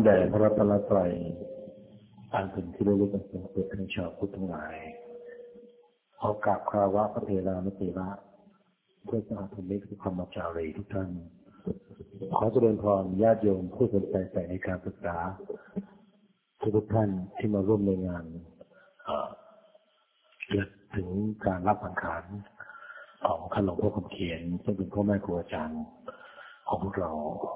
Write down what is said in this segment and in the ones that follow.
แด่พระรัตนตรัยอันเป็นที่ระลึกอันสูงสุดของชาวพุทธทั้งหลายขอกราบคารวะพระเถรานุเถระเพื่อสาธุมิตรธรรมจารีทุกท่านขอเจริญพรญาติโยมผู้สนใจใฝ่ในการศึกษาทุกท่านที่มาร่วมในงานถึงการรับสังขารของท่านหลวงพ่อคำเขียนซึ่งเป็นพ่อแม่ครูอาจารย์ของพวกเรา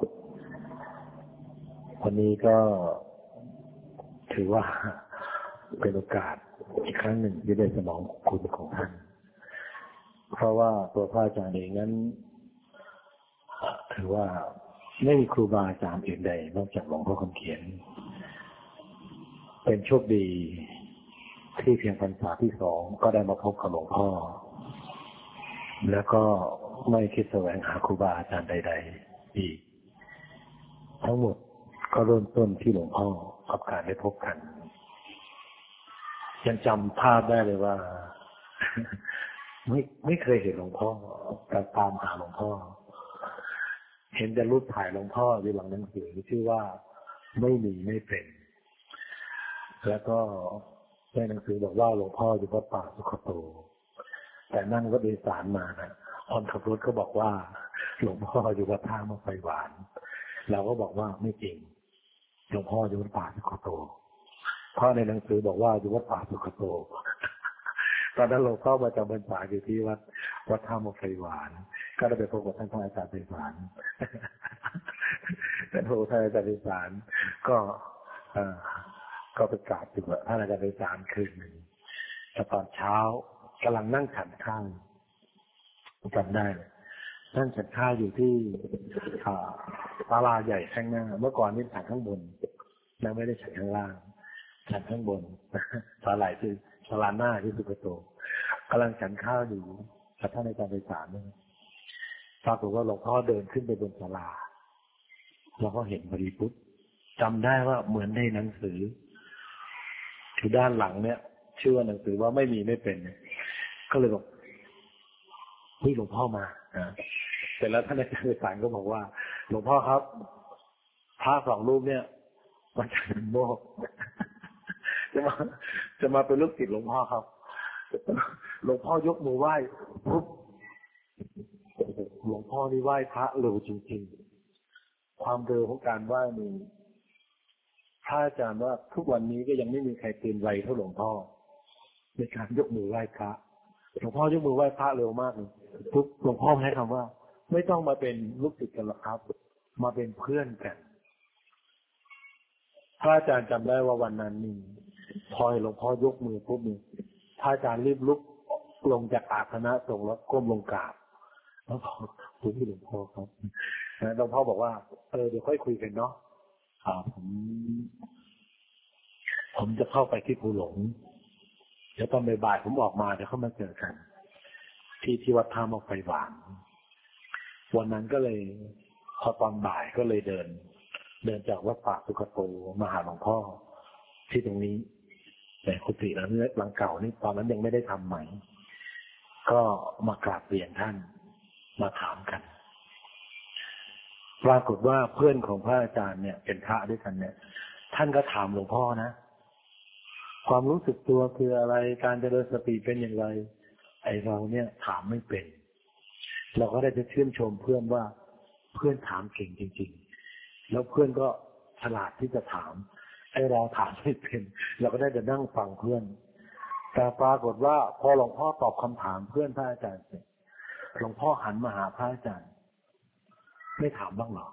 วันนี้ก็ถือว่าเป็นโอกาสอีกครั้งหนึ่งที่ได้สนองคุณของท่านเพราะว่าตัวพระอาจารย์เองนั้นถือว่าไม่มีครูบาอาจารย์อื่นใดนอกจากหลวงพ่อคำเขียนเป็นโชคดีที่เพียงพรรษาที่2ก็ได้มาพบกับหลวงพ่อแล้วก็ไม่คิดแสวงหาครูบาอาจารย์ใดๆอีกทั้งหมดก็เริ่มต้นที่หลวงพ่อกับการได้พบกันยังจำภาพได้เลยว่า ไม่เคยเห็นหลวงพ่อแต่ตามหาหลวงพ่อเห็นแต่รูปถ่ายหลวงพ่อในหลังหนังสือชื่อว่าไม่มีไม่เป็นแล้วก็ในหนังสือบอกว่าหลวงพ่ออยู่วัดป่าสุขโตแต่นั่งรถโดยสารมานะคนขับรถก็บอกว่าหลวงพ่ออยู่วัดท่ามะไฟหวานเราก็บอกว่าไม่จริงหลวงพ่ออยู่วัดป่าสุขโตเพราะในหนังสือบอกว่าอยู่วัดป่าสุขโตตอนนั้นหลวงพ่อมาจำพรรษาอยู่ที่วัดท่ามะไฟหวานก็ได้ไปพบกับท่านอาจารย์ไพศาลท่านอาจารย์ไพศาลก็ไปกราบถึงท่านอาจารย์ไพศาลคืนหนึ่งแต่ตอนเช้ากำลังนั่งฉันข้าวจำได้เลยนั่งฉันข้าวอยู่ที่ศาลาใหญ่ข้างหน้าเมื่อก่อนนี่ฉันข้างบนแล้วไม่ได้ฉันข้างล่างฉันข้างบนศาลาคือศาลาหน้าที่สุขโตกำลังฉันข้าวอยู่กับท่านอาจารย์ไพศาลนี่ปรากฏว่าหลวงพ่อเดินขึ้นไปบนศาลาเราก็เห็นพอดีปุ๊บจำได้ว่าเหมือนในหนังสือที่ด้านหลังเนี่ยชื่อว่าหนังสือว่าไม่มีไม่เป็นก็เลยบอกหลวงพ่อมาเสร็จแล้วท่านอาจารย์ไพศาลก็บอกว่าหลวงพ่อครับพระ2รูปเนี่ยมันจะเป็นโมกจะมาเป็นลูกศิษย์หลวงพ่อครับหลวงพ่อยกมือไหว้ปุ๊บหลวงพ่อนี่ไหว้พระเร็วจริงๆความเร็วของการไหว้นี่พระอาจารย์ว่าทุกวันนี้ก็ยังไม่มีใครตื่นไวเท่าหลวงพ่อในการยกมือไหว้พระหลวงพ่อยกมือไหว้พระเร็วมากเลยทุกหลวงพ่อให้คำว่าไม่ต้องมาเป็นลูกศิษย์กันหรอกครับมาเป็นเพื่อนกันพระอาจารย์จำได้ว่าวันนั้นนี่พอหลวงพ่อยกมือปุ๊บนี่พระอาจารย์รีบลุกลงจากอาสนะสงฆ์แล้วก้มลงกราบแล้วพอคุยกับหลวงพ่อครับหลวงพ่อบอกว่าเดี๋ยวค่อยคุยกันเนาะผมจะเข้าไปที่ภูหลงเดี๋ยวตอนบ่ายๆผมออกมาเดี๋ยวเข้ามาเจอกันที่วัดท่ามะไฟหวานวันนั้นก็เลยพอตอนบ่ายก็เลยเดินจากวัดป่าสุขโตมาหาหลวงพ่อที่ตรงนี้แต่กุฏิหลังเก่านี่ตอนนั้นยังไม่ได้ทำใหม่ก็มากราบเรียนท่านมาถามกันปรากฏว่าเพื่อนของพระอาจารย์เนี่ยเป็นพระด้วยกันเนี่ยท่านก็ถามหลวงพ่อนะความรู้สึกตัวคืออะไรการเจริญสติเป็นอย่างไรไอเราเนี่ยถามไม่เป็นเราก็ได้จะชื่นชมเพื่อนว่าเพื่อนถามเก่งจริงๆแล้วเพื่อนก็ฉลาดที่จะถามไอเราถามไม่เป็นเราก็ได้จะนั่งฟังเพื่อนแต่ปรากฏว่าพอหลวงพ่อตอบคำถามเพื่อนพระอาจารย์เสร็จหลวงพ่อหันมาหาพระอาจารย์ไม่ถามบ้างหรอ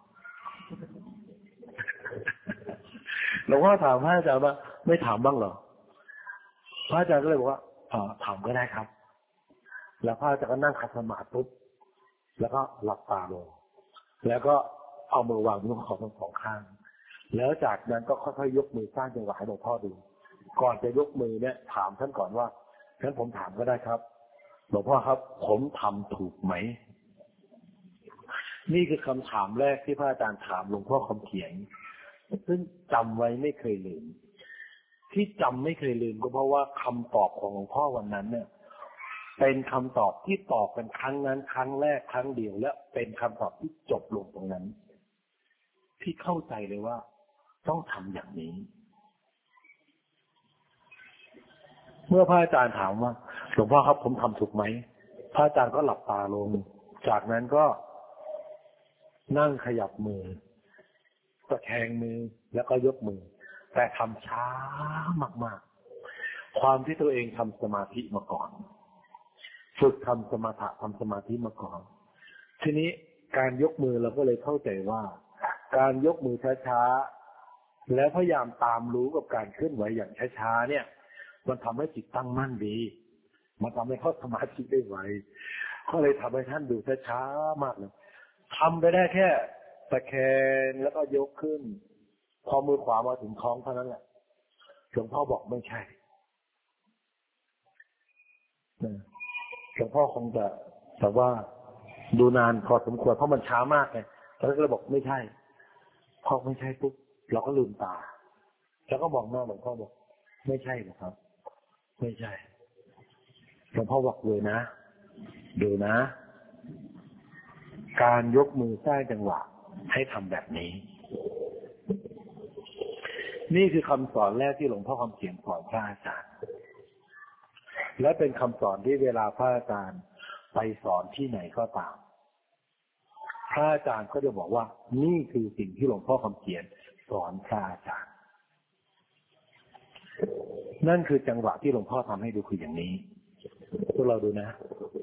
หลวงพ่อถามพระอาจารย์ว่าไม่ถามบ้างหรอพระอาจารย์ก็เลยบอกว่าถามก็ได้ครับแล้วพระอาจารย์ก็นั่งขัดสมาธิปุ๊บแล้วก็หลับตาลงแล้วก็เอามือวางบนขอบทั้งสองข้างแล้วจากนั้นก็ค่อยๆยกมือสร้างจังหวะให้หลวงพ่อดูก่อนจะยกมือเนี่ยถามท่านก่อนว่างั้นผมถามก็ได้ครับหลวงพ่อครับผมทำถูกไหมนี่คือคำถามแรกที่พระอาจารย์ถามหลวงพ่อคำเขียนซึ่งจำไว้ไม่เคยลืมที่จำไม่เคยลืมก็เพราะว่าคำตอบของหลวงพ่อวันนั้นเนี่ยเป็นคำตอบที่ตอบกันครั้งนั้นครั้งแรกครั้งเดียวและเป็นคำตอบที่จบลงตรงนั้นที่เข้าใจเลยว่าต้องทำอย่างนี้เมื่อพระอาจารย์ถามว่าหลวงพ่อครับผมทำถูกไหมพระอาจารย์ก็หลับตาลงจากนั้นก็นั่งขยับมือตะแคงมือแล้วก็ยกมือแต่ทำช้ามากๆความที่ตัวเองทำสมาธิมาก่อนฝึกทำสมถะทำสมาธิมาก่อนทีนี้การยกมือเราก็เลยเข้าใจว่าการยกมือช้าๆแล้วพยายามตามรู้กับการเคลื่อนไหวอย่างช้าๆเนี่ยมันทำให้จิตตั้งมั่นดีมันทำให้เข้าสมาธิได้ไวก็เลยทำให้ท่านดูช้าๆมากเลยทำไปได้แค่ตะแคงแล้วก็ยกขึ้นพอมือขวามาถึงท้องเท่านั้นแหละหลวงพ่อบอกไม่ใช่หลวงพ่อคงจะแต่ว่าดูนานพอสมควรเพราะมันช้ามากไงแล้วก็เลยบอกไม่ใช่พอไม่ใช่ปุ๊บเราก็ลืมตาแล้วก็มองหน้าหลวงพ่อบอกไม่ใช่หรอกครับไม่ใช่หลวงพ่อบอกเลยนะดูนะการยกมือสร้างจังหวะให้ทำแบบนี้นี่คือคำสอนแรกที่หลวงพ่อคำเขียนสอนพระอาจารย์และเป็นคำสอนที่เวลาพระอาจารย์ไปสอนที่ไหนก็ตามพระอาจารย์ก็จะบอกว่านี่คือสิ่งที่หลวงพ่อคำเขียนสอนพระอาจารย์นั่นคือจังหวะที่หลวงพ่อทำให้ดูคืออย่างนี้พวกเราดูนะ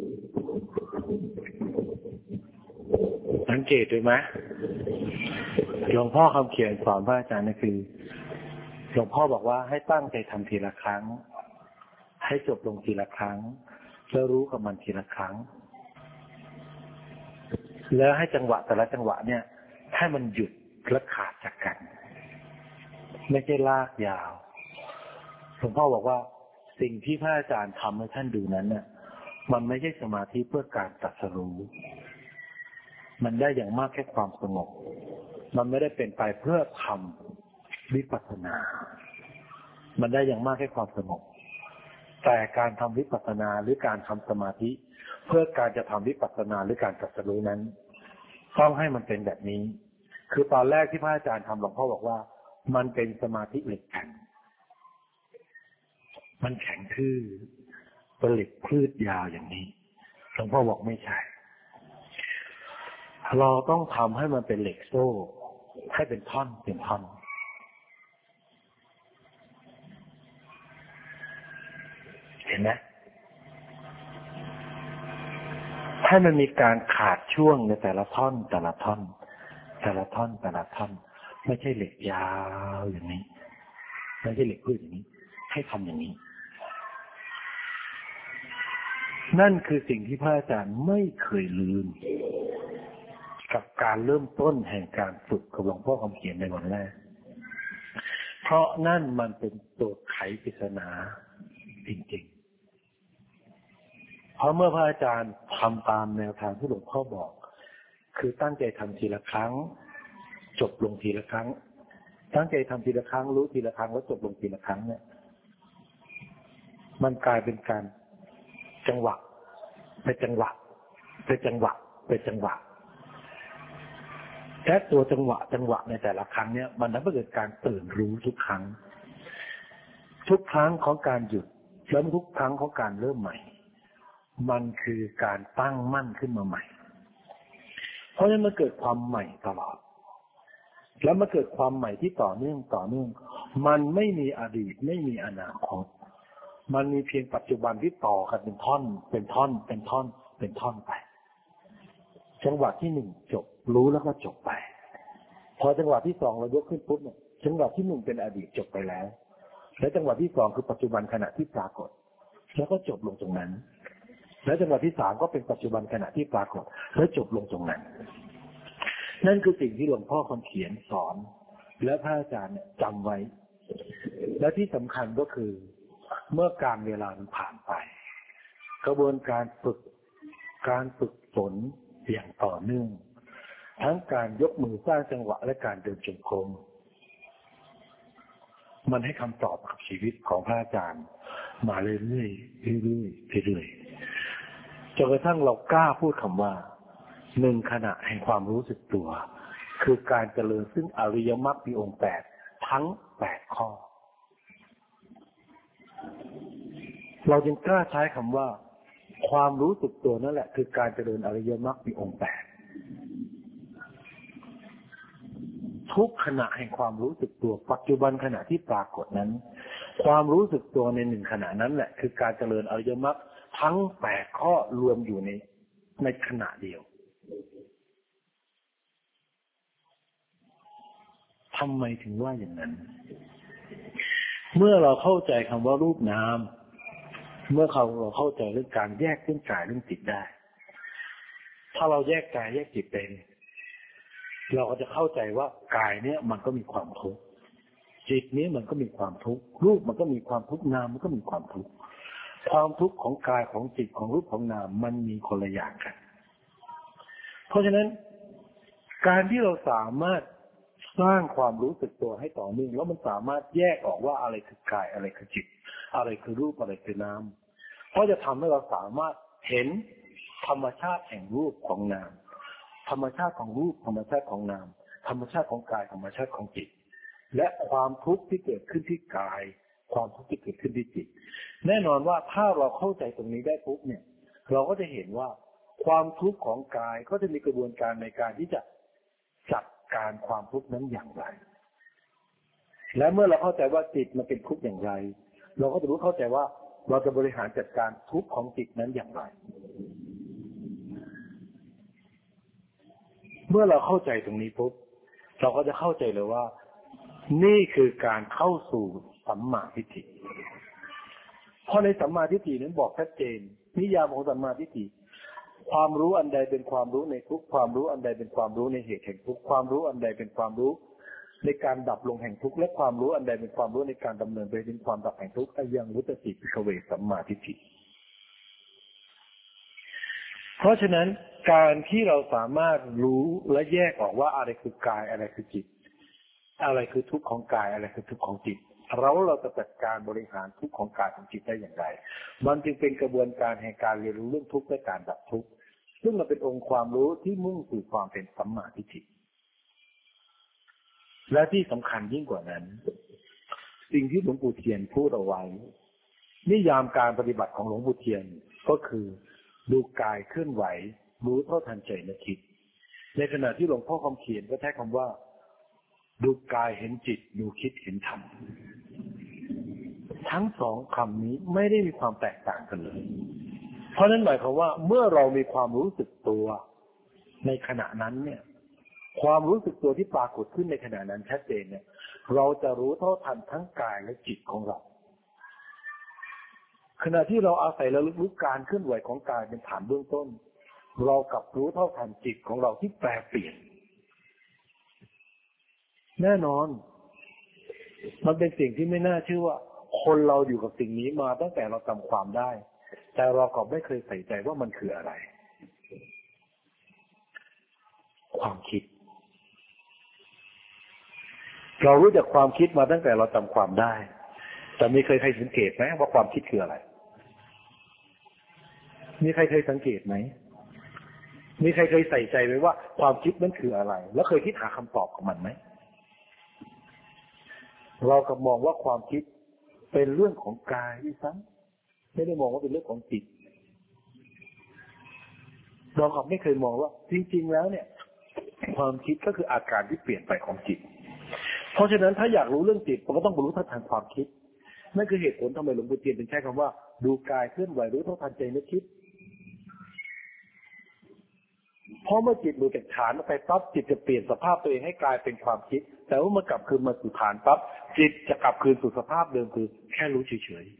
สังเกตดูไหมหลวงพ่อคำเขียนสอนพระอาจารย์นั่นคือหลวงพ่อบอกว่าให้ตั้งใจทำทีละครั้งให้จบลงทีละครั้งแล้วรู้กับมันทีละครั้งแล้วให้จังหวะแต่ละจังหวะเนี่ยให้มันหยุดและขาดจากกันไม่ใช่ลากยาวหลวงพ่อบอกว่าสิ่งที่พระอาจารย์ทำให้ท่านดูนั้นเนี่ยมันไม่ใช่สมาธิเพื่อการตรัสรู้มันได้อย่างมากแค่ความสงบมันไม่ได้เป็นไปเพื่อทำวิปัสสนามันได้อย่างมากแค่ความสงบแต่การทำวิปัสสนาหรือการทำสมาธิเพื่อการจะทำวิปัสสนาหรือการตรัสรู้นั้นต้องให้มันเป็นแบบนี้คือตอนแรกที่พระอาจารย์ทำหลวงพ่อบอกว่ามันเป็นสมาธิเหล็กแข็งมันแข็งทื่อเป็นเหล็กพืชยาวอย่างนี้หลวงพ่อบอกไม่ใช่เราต้องทำให้มันเป็นเหล็กโซ่ให้เป็นท่อนเป็นท่อนเห็นไหมให้มันมีการขาดช่วงในแต่ละท่อนแต่ละท่อนแต่ละท่อนแต่ละท่อนไม่ใช่เหล็กยาวอย่างนี้ไม่ใช่เหล็กพืชอย่างนี้ให้ทำอย่างนี้นั่นคือสิ่งที่พระอาจารย์ไม่เคยลืมกับการเริ่มต้นแห่งการฝึกกับหลวงพ่อคำเขียนในวันแรกเพราะนั่นมันเป็นตัวไขปริศนาจริงๆเพราะเมื่อพระอาจารย์ทำตามแนวทางที่หลวงพ่อบอกคือตั้งใจทำทีละครั้งจบลงทีละครั้งตั้งใจทำทีละครั้งรู้ทีละครั้งแล้วจบลงทีละครั้งเนี่ยมันกลายเป็นการจังหวะเป็นจังหวะเป็นจังหวะเป็นจังหวะและตัวจังหวะในแต่ละครั้งเนี่ยมันทำให้เกิดการตื่นรู้ทุกครั้งของการหยุดแล้วทุกครั้งของการเริ่มใหม่มันคือการตั้งมั่นขึ้นมาใหม่เพราะฉะนั้นมันเกิดความใหม่ตลอดแล้วมันเกิดความใหม่ที่ต่อเนื่องมันไม่มีอดีตไม่มีอนาคตมันมีเพียงปัจจุบันที่ต่อกันเป็นท่อนเป็นท่อนเป็นท่อนเป็นท่อนไปจังหวะที่หนึ่งจบรู้แล้วก็จบไปพอจังหวะที่สองเรายกขึ้นปุ๊บเนี่ยจังหวะที่หนึ่งเป็นอดีตจบไปแล้วและจังหวะที่สองคือปัจจุบันขณะที่ปรากฏแล้วก็จบลงตรงนั้นและจังหวะที่สามก็เป็นปัจจุบันขณะที่ปรากฏแล้วจบลงตรงนั้นนั่นคือสิ่งที่หลวงพ่อคนเขียนสอนและพระอาจารย์เนี่ยจำไว้และที่สำคัญก็คือเมื่อการเวลามันผ่านไปกระบวนการฝึกฝนอย่างต่อเนื่องทั้งการยกมือสร้างจังหวะและการเดินจงกรมมันให้คำตอบกับชีวิตของพระอาจารย์มาเรื่อยๆจนกระทั่งเรากล้าพูดคำว่า1 ขณะแห่งความรู้สึกตัวคือการเจริญซึ่งอริยมรรคมีองค์ทั้ง8ข้อเราจึงกล้าใช้คำว่าความรู้สึกตัวนั่นแหละคือการเจริญอริยมรรคมีองค์8ทุกขณะแห่งความรู้สึกตัวปัจจุบันขณะที่ปรากฏนั้นความรู้สึกตัวใน1ขณะนั้นแหละคือการเจริญอริยมรรคทั้ง8ข้อรวมอยู่ในขณะเดียวทำไมถึงว่าอย่างนั้นเมื่อเราเข้าใจคำว่ารูปนามเมื่อเราเข้าใจเรื่องการแยกเรื่องกายเรื่องจิตได้ถ้าเราแยกกายแยกจิตเป็นเราก็จะเข้าใจว่ากายเนี่ยมันก็มีความทุกข์จิตนี้มันก็มีความทุกข์รูปมันก็มีความทุกข์นามมันก็มีความทุกข์ความทุกข์ของกายของจิตของรูปของนามมันมีคนละอย่างกันเพราะฉะนั้นการที่เราสามารถสร้างความรู้สึกตัวให้ต่อเนื่องแล้วมันสามารถแยกออกว่าอะไรคือกายอะไรคือจิตอะไรคือรูปอะไรคือนามเพราะจะทำให้เราสามารถเห็นธรรมชาติแห่งรูปของนามธรรมชาติของรูปธรรมชาติของนามธรรมชาติของกายธรรมชาติของจิตและความทุกข์ที่เกิดขึ้นที่กายความทุกข์ที่เกิดขึ้นที่จิตแน่นอนว่าถ้าเราเข้าใจตรงนี้ได้ปุ๊บเนี่ยเราก็จะเห็นว่าความทุกข์ของกายก็จะมีกระบวนการในการที่จะจัดการความทุกข์นั้นอย่างไรและเมื่อเราเข้าใจว่าจิตมันเป็นทุกข์อย่างไรเราก็จะรู้เข้าใจว่าเราจะบริหารจัดการทุกข์ของจิตนั้นอย่างไรเมื่อเราเข้าใจตรงนี้ปุ๊บเราก็จะเข้าใจเลยว่านี่คือการเข้าสู่สัมมาทิฏฐิเพราะในสัมมาทิฏฐินั้นบอกชัดเจนนิยามของสัมมาทิฏฐิความรู้อันใดเป็นความรู้ในทุกความรู้อันใดเป็นความรู้ในเหตุแห่งทุกความรู้อันใดเป็นความรู้ในการดับลงแห่งทุกข์และความรู้อันใดเป็นความรู้ในการดำเนินไปถึงความดับแห่งทุกข์อายังวุตติภิกขเวสัมมาทิฏฐิเพราะฉะนั้นการที่เราสามารถรู้และแยกออกว่าอะไรคือกายอะไรคือจิตอะไรคือทุกข์ของกายอะไรคือทุกข์ของจิตเราจะจัดการบริหารทุกข์ของกายของจิตได้อย่างไรมันจึงเป็นกระบวนการแห่งการเรียนรู้เรื่องทุกข์และการดับทุกข์ซึ่งมันเป็นองค์ความรู้ที่มุ่งสู่ความเป็นสัมมาทิฏฐิและที่สำคัญยิ่งกว่านั้นสิ่งที่หลวงปู่เทียนพูดเอาไว้นิยามการปฏิบัติของหลวงปู่เทียนก็คือดูกายเคลื่อนไหวรู้เท่าทันใจนึกคิดในขณะที่หลวงพ่อคำเขียนก็ใช้คำว่าดูกายเห็นจิตดูคิดเห็นธรรมทั้งสองคำนี้ไม่ได้มีความแตกต่างกันเลยเพราะนั้นหมายความว่าเมื่อเรามีความรู้สึกตัวในขณะนั้นเนี่ยความรู้สึกตัวที่ปรากฏขึ้นในขณะนั้นชัดเจนเนี่ยเราจะรู้เท่าทันทั้งกายและจิตของเราขณะที่เราอาศัยระลึกรู้การเคลื่อนไหวของกายเป็นฐานเบื้องต้นเรากลับรู้เท่าทันจิตของเราที่แปรเปลี่ยนแน่นอนมันเป็นสิ่งที่ไม่น่าเชื่อว่าคนเราอยู่กับสิ่งนี้มาตั้งแต่เราจำความได้แต่เราก็ไม่เคยใส่ใจว่ามันคืออะไรความคิดเรารู้จักความคิดมาตั้งแต่เราจำความได้แต่มีใครสังเกตไหมว่าความคิดคืออะไรมีใครเคยสังเกตไหมมีใครเคยใส่ใจไหมว่าความคิดนั้นคืออะไรแล้วเคยคิดหาคำตอบของมันไหมเราก็มองว่าความคิดเป็นเรื่องของกายที่ซ้ำไม่ได้มองว่าเป็นเรื่องของจิตเราก็ไม่เคยมองว่าจริงๆแล้วเนี่ยความคิดก็คืออาการที่เปลี่ยนไปของจิตเพราะฉะนั้นถ้าอยากรู้เรื่องจิตมันก็ต้องรู้เท่าทันความคิดนั่นคือเหตุผลทำไมหลวงปู่เทียนถึงใช้คำว่าดูกายเคลื่อนไหวรู้เท่าทันใจนึกคิดเพราะเมื่อจิตหลุดจากฐานไปปั๊บจิตจะเปลี่ยนสภาพตัวเองให้กลายเป็นความคิดแต่ว่าเมื่อกลับคืนมาสู่ฐานปั๊บจิตจะกลับคืนสู่สภาพเดิมคือแค่รู้เฉย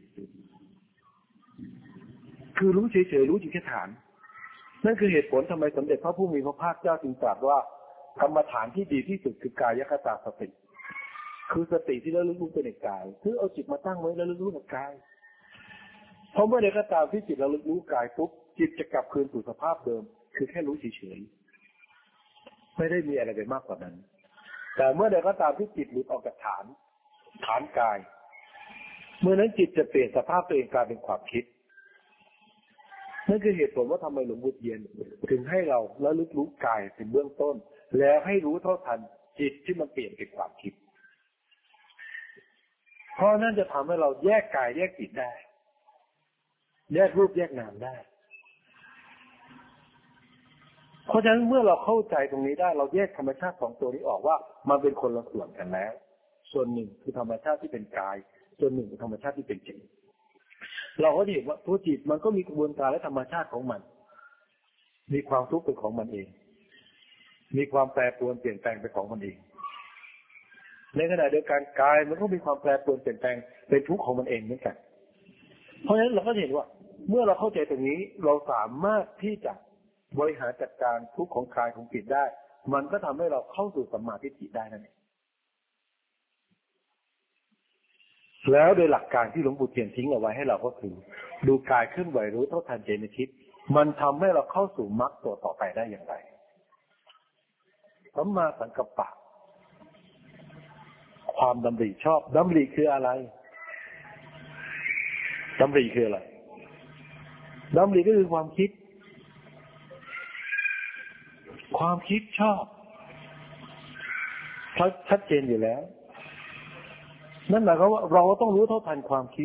ๆคือรู้เฉยๆรู้อยู่แค่ฐานนั่นคือเหตุผลทำไมสมเด็จพระผู้มีพระภาคเจ้าจึงตรัสว่ากรรมฐานที่ดีที่สุดคือกายคตาสติคือสติที่ระลึกรู้ในกายคือเอาจิตมาตั้งไว้แล้วระลึกรู้ในกายเพราะเมื่อใดก็ตามที่จิตระลึกรู้กายปุ๊บจิตจะกลับคืนสู่สภาพเดิมคือแค่รู้เฉยๆไม่ได้มีอะไรไปมากกว่านั้นแต่เมื่อใดก็ตามที่จิตหลุดออกจากฐานกายเมื่อนั้นจิตจะเปลี่ยนสภาพตัวเองกลายเป็นความคิดนั่นคือเหตุผลว่าทำไมหลวงปู่เทียนถึงให้เราระลึกรู้กายเป็นเบื้องต้นแล้วให้รู้เท่าทันจิตที่มันเปลี่ยนเป็นความคิดเพราะนั่นจะทำให้เราแยกกายแยกจิตได้แยกรูปแยกนามได้เพราะฉะนั้นเมื่อเราเข้าใจตรงนี้ได้เราแยกธรรมชาติของตัวนี้ออกว่ามันเป็นคนละส่วนกันแล้วส่วนหนึ่งคือธรรมชาติที่เป็นกายส่วนหนึ่งคือธรรมชาติที่เป็นจิตเราก็เห็นว่าตัวจิตมันก็มีกระบวนการและธรรมชาติของมันมีความทุกข์เป็นของมันเองมีความแปรปรวนเปลี่ยนแปลงเป็นของมันเองในขณะเดียวกันกายมันก็มีความแปรปรวนเปลี่ยนแปลงเป็นทุกข์ของมันเองเหมือนกันเพราะฉะนั้นเราก็เห็นว่าเมื่อเราเข้าใจตรงนี้เราสามารถที่จะบริหารจัดการทุกข์ของกายของจิตได้มันก็ทำให้เราเข้าสู่สัมมาทิฏฐิได้นั่นเองแล้วโดยหลักการที่หลวงปู่เทียนทิ้งเอาไว้ให้เราก็คือดูกายเคลื่อนไหวรู้เท่าทันใจในคิดมันทำให้เราเข้าสู่มรรคตัวต่อไปได้อย่างไรสัมมาสังกัปปะความดำริชอบดำริคืออะไรดำริคืออะไรดำริก็คือความคิดความคิดชอบชัดเจนอยู่แล้วนั่นหมายความว่าเราต้องรู้เท่าทันความคิด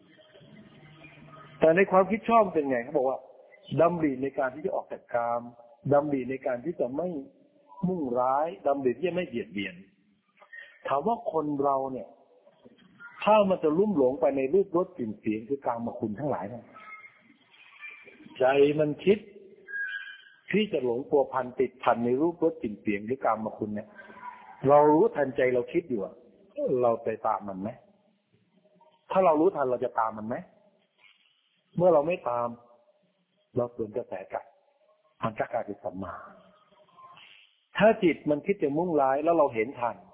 แต่ในความคิดชอบเป็นไงเขาบอกว่าดำริในการที่จะออกจากกามดำริในการที่จะไม่มุ่งร้ายดำริที่จะไม่เบียดเบียนถามว่าคนเราเนี่ยถ้ามันจะลุ่มหลงไปในรูปรสกลิ่นเสียงคือกามคุณทั้งหลายเนี่ยใจมันคิดที่จะหลงพัวพันติดพันในรูปรสกลิ่นเสียงหรือกามคุณเนี่ยเรารู้ทันใจเราคิดอยู่เราไปตามมันไหมถ้าเรารู้ทันเราจะตามมันไหมเมื่อเราไม่ตามเราสวนกระแสกันมันจะกลายเป็นสัมมาถ้าจิตมันคิดจะมุ่งร้ายแล้วเราเห็นทัน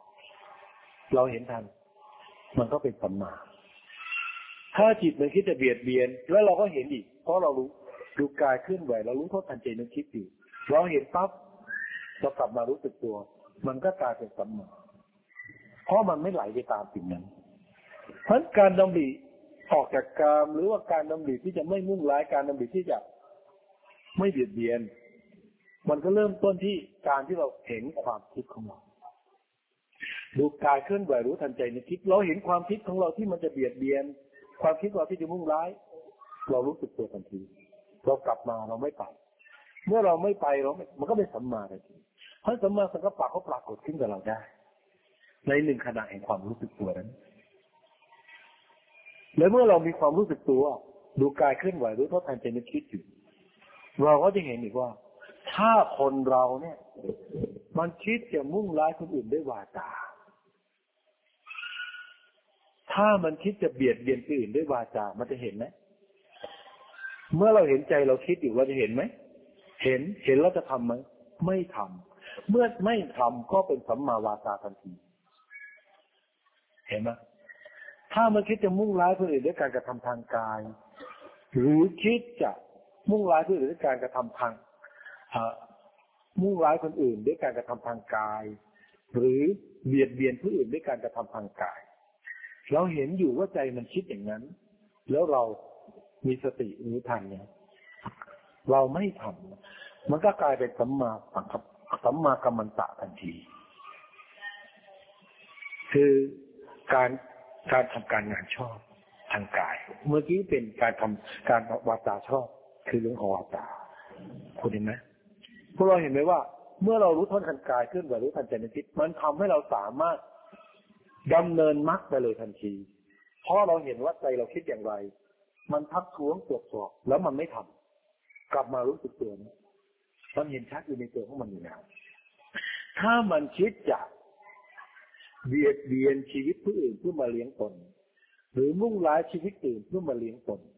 มันก็เป็นสัมมาถ้าจิตมันคิดจะเบียดเบียนแล้วเราก็เห็นอีกเพราะเรารู้ดูกายเคลื่อนไหวเรารู้เท่าทันใจนึกคิดอยู่เราเห็นปั๊บเรากลับมารู้สึกตัวมันก็กลายเป็นสัมมาเพราะมันไม่ไหลไปตามสิ่งนั้นเพราะการดำริออกจากกามหรือว่าการดำริที่จะไม่มุ่งร้ายการดำริที่จะไม่เบียดเบียนมันก็เริ่มต้นที่การที่เราเห็นความคิดของเราดูกายเคลื่อนไหวรู้ทันใจในคิดเราเห็นความคิดของเราที่มันจะเบียดเบียนความคิดเราที่จะมุ่งร้ายเรารู้สึกตัวทันทีเรากลับมาเราไม่ไปเมื่อเราไม่ไปมันก็เป็นสัมมาทันทีเพราะสัมมาสังกัปปะเขาปรากฏขึ้นกับเราได้ในหนึ่งขณะแห่งความรู้สึกตัวนั้นและเมื่อเรามีความรู้สึกตัวดูกายเคลื่อนไหวรู้เท่าทันใจนึกคิดอยู่เราก็จะเห็นอีกว่าถ้าคนเราเนี่ยมันคิดจะมุ่งร้ายคนอื่นด้วยวาจาถ้ามันคิดจะเบียดเบียนคนอื่นด้วยวาจามันจะเห็นไหมเมื่อเราเห็นใจเราคิดอยู่เราจะเห็นไหมเห็นแล้วจะทำไหมไม่ทำเมื่อไม่ทำก็เป็นสัมมาวาจาทันทีเห็นไหมถ้ามันคิดจะมุ่งร้ายคนอื่นด้วยการกระทำทางกายหรือคิดจะมุ่งร้ายคนอื่นด้วยการกระทำทางมุ่งร้ายคนอื่นด้วยการกระทำทางกายหรือเบียดเบียนผู้อื่นด้วยการกระทำทางกายเราเห็นอยู่ว่าใจมันคิดอย่างนั้นแล้วเรามีสติรู้ทันเนี่ยเราไม่ทำมันก็กลายเป็นสัมมากัมมันตะทันทีคือการทำการงานชอบทางกายเมื่อกี้เป็นการทำการวาจาชอบคือเรื่องของวาจาคุณเห็นไหมพวกเราเห็นไหมว่าเมื่อเรารู้ทันทางกายเคลื่อนไหวรู้ทันใจนึกคิดมันทำให้เราสามารถดำเนินมรรคไปเลยทันทีเพราะเราเห็นว่าใจเราคิดอย่างไรมันทักท้วงตรวจสอบแล้วมันไม่ทำกลับมารู้สึกตัวนะมันเห็นชัดอยู่ในตัวของมันอยู่แล้วถ้ามันคิดจะเบียดเบียนชีวิตผู้อื่นเพื่อมาเลี้ยงตนหรือมุ่งร้ายชีวิตอื่นเพื่อมาเลี้ยงตน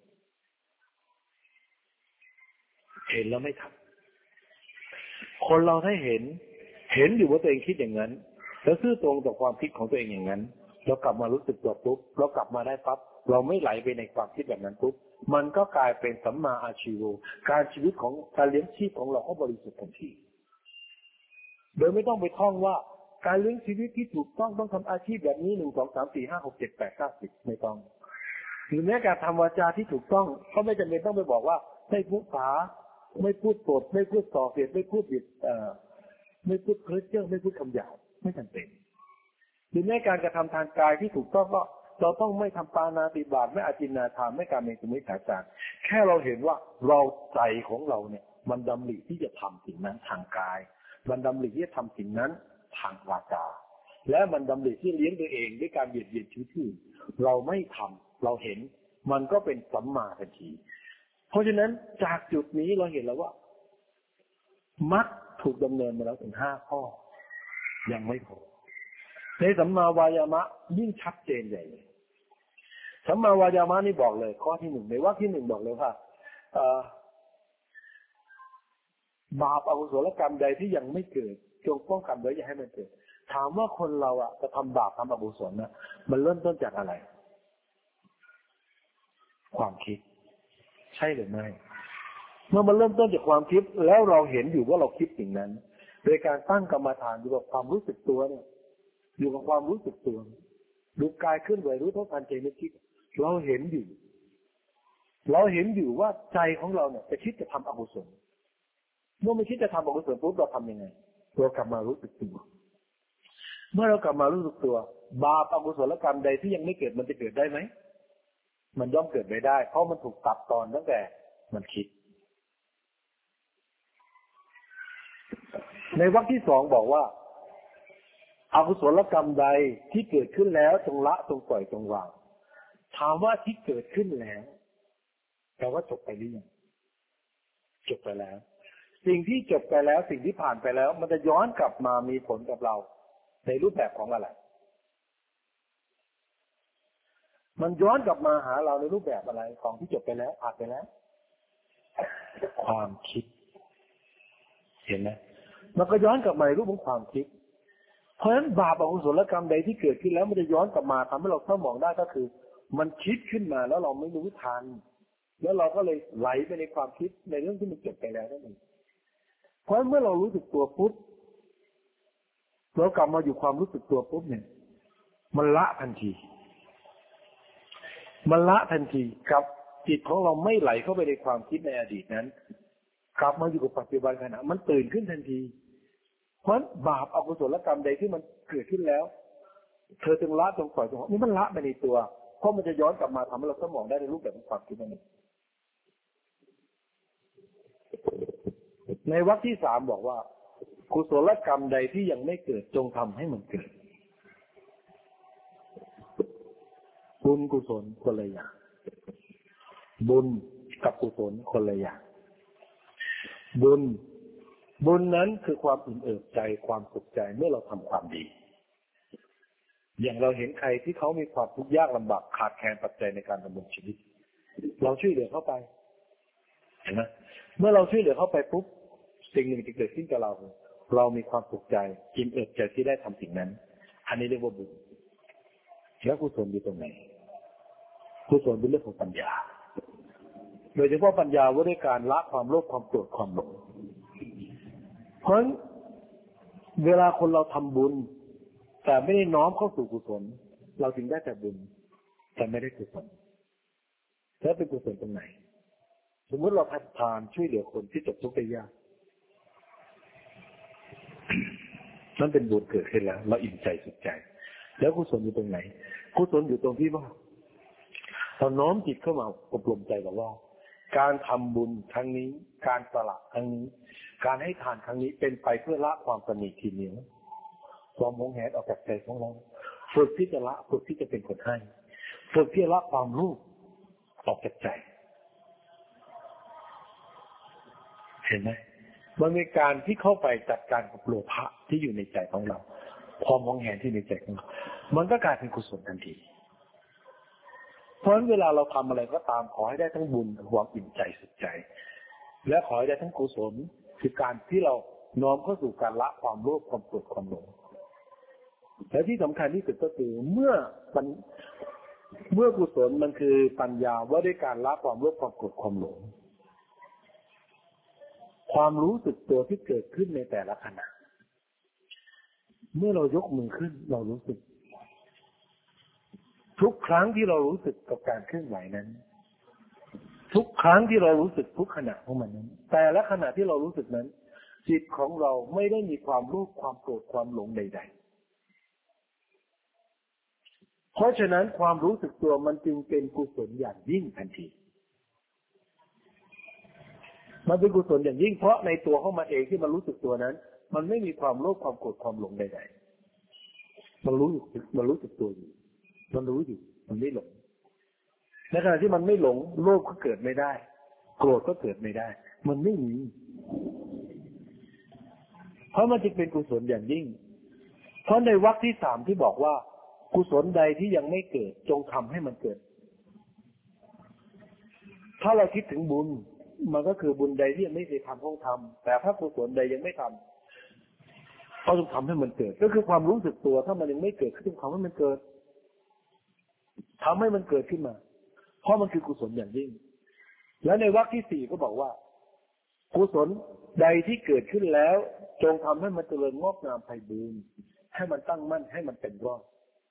เห็นแล้วไม่ทำคนเราถ้าเห็นอยู่ว่าตัวเองคิดอย่างนั้นแล้วซื่อตรงต่อความคิดของตัวเองอย่างนั้นเรากลับมารู้สึกตัวปุ๊บเรากลับมาได้ปั๊บเราไม่ไหลไปในความคิดแบบนั้นปุ๊บมันก็กลายเป็นสัมมาอาชีวะการชีวิตของการเลี้ยงชีพของเราก็บริสุทธิ์ทันทีโดยไม่ต้องไปท่องว่าการเลี้ยงชีวิตที่ถูกต้องทำอาชีพแบบนี้1 2 3 4 5 6 7 8 9 10ไม่ต้องหรือแม้การทำวาจาที่ถูกต้องก็ไม่จำเป็นต้องไปบอกว่าไม่พูดผาไม่พูดโกรธไม่พูดส่อเสียดไม่พูดบิดไม่พูดเพ้อเจ้อไม่พูดคำหยาบไม่จำเป็นหรือแม้การกระทำทางกายที่ถูกต้องก็เราต้องไม่ทำปาณาติบาตไม่อาจินนาทานไม่การเมตุมิจฉาจารแค่เราเห็นว่าเราใจของเราเนี่ยมันดำริที่จะทำสิ่งนั้นทางกายมันดำริที่จะทำสิ่งนั้นทางวาจาและมันดำริที่เลี้ยงตัวเองด้วยการเบียดเบียนชีวิตอื่นเราไม่ทำเราเห็นมันก็เป็นสัมมาทันทีเพราะฉะนั้นจากจุดนี้เราเห็นแล้วว่ามรรคถูกดำเนินมาแล้วถึง5 ข้อยังไม่พอในสัมมาวายามะยิ่งชัดเจนใหญ่เลยสัมมาวายามะนี่บอกเลยข้อที่1ในวรรคที่1บอกเลยว่าบาปอกุศลกรรมใดที่ยังไม่เกิดจงป้องกันไว้อย่าให้มันเกิดถามว่าคนเราจะทำบาปทำอกุศลนะมันเริ่มต้นจากอะไรความคิดใช่หรือไม่เมื่อมันเริ่มต้นจากความคิดแล้วเราเห็นอยู่ว่าเราคิดสิ่งนั้นโดยการตั้งกรรมฐานอยู่กับความรู้สึกตัวเนี่ยอยู่กับความรู้สึกตัวดูกายเคลื่อนไหวรู้เท่าทันใจนึกคิดเราเห็นอยู่ว่าใจของเราเนี่ยจะคิดจะทำอกุศลเมื่อไม่คิดจะทำอกุศลปุ๊บเราทำยังไงเรากลับมารู้สึกตัวเมื่อเรากลับมารู้สึกตัวบาปอกุศลกรรมใดที่ยังไม่เกิดมันจะเกิดได้ไหมมันย่อมเกิดไม่ได้เพราะมันถูกตัดตอนตั้งแต่มันคิดในวรรคที่2บอกว่าอกุศลกรรมใดที่เกิดขึ้นแล้วจงละจงปล่อยจงวางถามว่าที่เกิดขึ้นแล้วแปลว่าจบไปหรือยังจบไปแล้วสิ่งที่จบไปแล้วสิ่งที่ผ่านไปแล้วมันจะย้อนกลับมามีผลกับเราในรูปแบบของอะไรมันย้อนกลับมาหาเราในรูปแบบอะไรของที่จบไปแล้วผ่านไปแล้วความคิดเห็นไหมมันก็ย้อนกลับมาในรูปของความคิดเพราะฉะนั้นบาปอกุศลกรรมใดที่เกิดขึ้นแล้วมันจะย้อนกลับมาทำให้เราเศร้าหมองได้ก็คือมันคิดขึ้นมาแล้วเราไม่รู้ทันแล้วเราก็เลยไหลไปในความคิดในเรื่องที่มันจบไปแล้วนั่นเองเพราะเมื่อเรารู้สึกตัวปุ๊บเรากลับมาอยู่ความรู้สึกตัวปุ๊บเนี่ยมันละทันทีกับจิตของเราไม่ไหลเข้าไปในความคิดในอดีตนั้นกลับมาอยู่กับปัจจุบันขณะมันตื่นขึ้นทันทีเพราะบาปอกุศลกรรมใดที่มันเกิดขึ้นแล้วเธอจงละจงปล่อยจงนี่มันละไปในตัวเพราะมันจะย้อนกลับมาทำให้เราสมองได้ในรูปแบบของความคิดนั่นเองในวรรคที่3บอกว่ากุศลกรรมใดที่ยังไม่เกิดจงทำให้มันเกิดบุญกุศลคนละอย่างบุญกับกุศลคนละอย่างบุญนั้นคือความอิ่มเอิบใจความสุขใจเมื่อเราทำความดีอย่างเราเห็นใครที่เขามีความทุกข์ยากลำบากขาดแคลนปัจจัยในการดำรงชีวิตเราช่วยเหลือเข้าไปเห็นไหมเมื่อเราช่วยเหลือเข้าไปปุ๊บสิ่งหนึ่งจะเกิดขึ้นกับเรามีความสุขใจอิ่มเอิบใจที่ได้ทำสิ่งนั้นอันนี้เรียกว่าบุญแล้วกุศลอยู่ตรงไหนกุศลเป็นเรื่องของปัญญาโดยเฉพาะปัญญาว่าด้วยการละความโลภความโกรธความหลงเพราะเวลาคนเราทำบุญแต่ไม่ได้น้อมเข้าสู่กุศลเราจึงได้แต่บุญแต่ไม่ได้กุศลแล้วเป็นกุศลตรงไหนสมมติเราทานช่วยเหลือคนที่ตกทุกข์ได้ยากนั่นเป็นบุญเกิดขึ้นแล้วเราอิ่มใจสุขใจแล้วกุศลอยู่ตรงไหนกุศลอยู่ตรงที่ว่าเราน้อมจิตเข้ามาอบรมใจเราว่าการทำบุญครั้งนี้การสละครั้งนี้การให้ทานครั้งนี้เป็นไปเพื่อละความตนีทีเหนียวความหวงแหนออกจากใจของเราฝึกที่จะละฝึกที่จะเป็นคนให้ฝึกที่จะละความโลภออกจากใจเห็นไหมมันมีการที่เข้าไปจัดการกับโลภะที่อยู่ในใจของเราความหวงแหนที่ในใจของเรามันก็กลายเป็นกุศลทันทีเพราะฉะนั้นเวลาเราทำอะไรก็ตามขอให้ได้ทั้งบุญความอิ่มใจสุขใจและขอให้ได้ทั้งกุศลคือการที่เราน้อมเข้าสู่การละความโลภความโกรธความหลงและที่สำคัญที่สุดก็คือเมื่อกุศลมันคือปัญญาว่าด้วยการละความโลภความโกรธความหลงความรู้สึกตัวที่เกิดขึ้นในแต่ละขณะเมื่อเรายกมือขึ้นเรารู้สึกทุกครั้งที่เรารู้สึกกับการเคลื่อนไหวนั้นทุกครั้งที่เรารู้สึกทุกขณะของมันนั้นแต่ละขณะที่เรารู้สึกนั้นจิตของเราไม่ได้มีความโลภความโกรธความหลงใดๆเพราะฉะนั้นความรู้สึกตัวมันจึงเป็นกุศลอย่างยิ่งทันทีมันเป็นกุศลอย่างยิ่งเพราะในตัวของมันเองที่มันรู้สึกตัวนั้นมันไม่มีความโลภความโกรธความหลงใดๆมันรู้สึกตัวอยู่มันรู้อยู่มันไม่หลงในขณะที่มันไม่หลงโลภก็เกิดไม่ได้โกรธก็เกิดไม่ได้มันไม่มีเพราะมันจึงเป็นกุศลอย่างยิ่งเพราะในวรรคที่3ที่บอกว่ากุศลใดที่ยังไม่เกิดจงทำให้มันเกิดถ้าเราคิดถึงบุญมันก็คือบุญใดที่ยังไม่เคยทำต้องทำแต่ถ้ากุศลใดยังไม่ทำก็ต้องทำให้มันเกิดก็คือความรู้สึกตัวถ้ามันยังไม่เกิดก็ต้องทำให้มันเกิดทำให้มันเกิดขึ้นมาเพราะมันคือกุศลอย่างยิ่งแล้วในวรรคที่4ก็บอกว่ากุศลใดที่เกิดขึ้นแล้วจงทำให้มันเจริญงอกงามไพบูรย์ให้มันตั้งมั่นให้มันเป็นรอด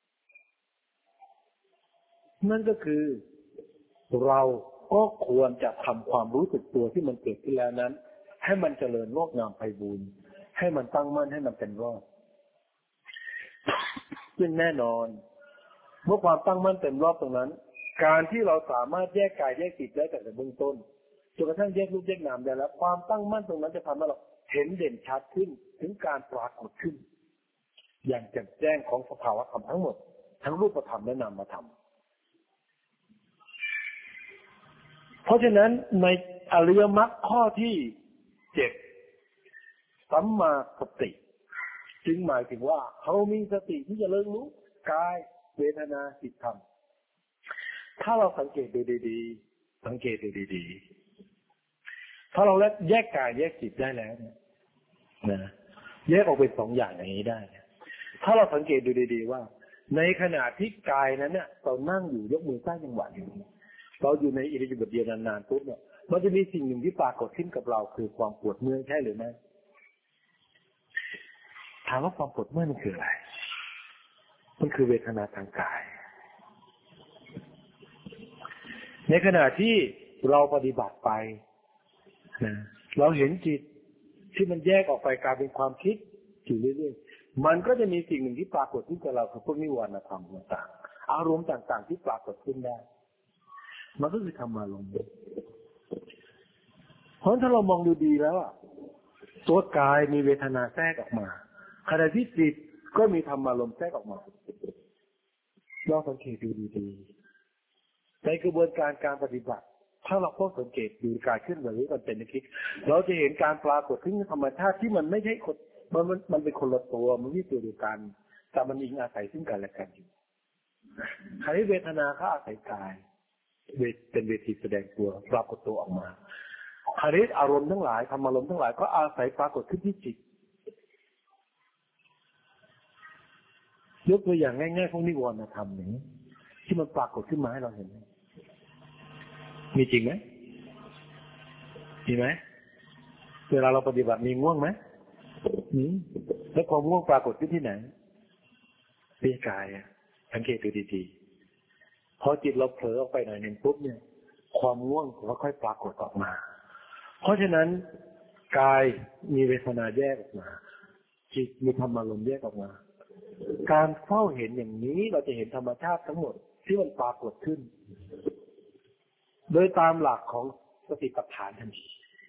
นั่นก็คือเราก็ควรจะทำความรู้สึกตัวที่มันเกิดขึ้นแล้วนั้นให้มันเจริญงอกงามไพบูรณ์ให้มันตั้งมั่นให้มันเป็นรอดซึ่งแน่นอนเมื่อความตั้งมั่นเต็มรอบตรงนั้นการที่เราสามารถแยกกายแยกจิตได้ตั้งแต่เบื้องต้นจนกระทั่งแยกรูปแยกนามได้แล้วความตั้งมั่นตรงนั้นจะทำให้เราเห็นเด่นชัดขึ้นถึงการปรากฏขึ้นอย่างแจ่มแจ้งของสภาวะธรรมทั้งหมดทั้งรูปธรรมและนามธรรมเพราะฉะนั้นในอริยมรรคข้อที่7สัมมาสติจึงหมายถึงว่าเขามีสติที่จะเริ่มรู้กายเวทนาจิตธรรมถ้าเราสังเกตดูดีๆสังเกตดูดีๆถ้าเราแยกกายแยกจิตได้แล้วเนี่ยนะแยกออกเป็น2อย่างอย่างนี้ได้ถ้าเราสังเกตดูดีๆว่าในขณะที่กายนั้นเนี่ยเรานั่งอยู่ยกมือสร้างจังหวะอยู่เราอยู่ในอิริยาบถเดียวนานๆปุ๊บเนี่ยมันจะมีสิ่งหนึ่งที่ปรากฏขึ้นกับเราคือความปวดเมื่อยใช่หรือไม่ถามว่าความปวดเมื่อยมันคืออะไรมันคือเวทนาทางกายในขณะที่เราปฏิบัติไปนะเราเห็นจิตที่มันแยกออกไปกลายเป็นความคิดอยู่เรื่อยๆมันก็จะมีสิ่งหนึ่งที่ปรากฏขึ้นกับเราคือพวกนิวรณธรรมต่างๆอารมณ์ต่างๆที่ปรากฏขึ้นได้มันก็คือธรรมารมณ์เพราะถ้าเรามองดูดีแล้วตัวกายมีเวทนาแทรกออกมาขณะที่จิตก็มีธรรมารมณ์แทรกออกมาลองสังเกตดูดีๆในกระบวนการปฏิบัติถ้าเราก็สังเกตดูกายขึ้นแบบนี้มันเป็นนิคิดเราจะเห็นการปรากฏขึ้นธรรมชาติที่มันไม่ใช่มันเป็นคนละตัวมันไม่ตัวเดียวกันแต่มันอิงอาศัยซึ่งกันและกันอยู่คราวนี้เวทนาเขาอาศัยกายเป็นเวทีแสดงตัวปรากฏตัวออกมาคราวนี้อารมณ์ทั้งหลายธรรมารมณ์ทั้งหลายก็อาศัยปรากฏขึ้นที่จิตยกตัวอย่างง่ายๆของนิวรณธรรมอย่างนี้ที่มันปรากฏขึ้นมาให้เราเห็นมีจริงไหมมีไหมเวลาเราปฏิบัติมีง่วงไหมแล้วความง่วงปรากฏขึ้นที่ไหนที่กายสังเกตดูดีๆพอจิตเราเผลอออกไปหน่อยหนึ่งปุ๊บเนี่ยความง่วงก็ค่อยปรากฏออกมาเพราะฉะนั้นกายมีเวทนาแยกออกมาจิตมีธรรมารมณ์แยกออกมาการเฝ้าเห็นอย่างนี้เราจะเห็นธรรมชาติทั้งหมดที่มันปรากฏขึ้นโดยตามหลักของสติปัฏฐานทันที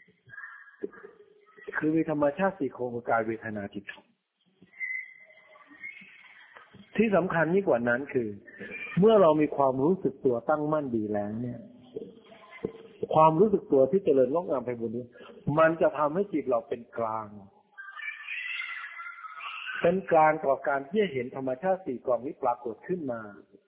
คือมีธรรมชาติ4โครงกายเวทนาจิตธรรมที่สำคัญยิ่งกว่านั้นคือเมื่อเรามีความรู้สึกตัวตั้งมั่นดีแล้วเนี่ยความรู้สึกตัวที่เจริญงอกงามไปบนนี้มันจะทำให้จิตเราเป็นกลางต่อการที่จะเห็นธรรมชาติ4กองนี้ปรากฏขึ้นมา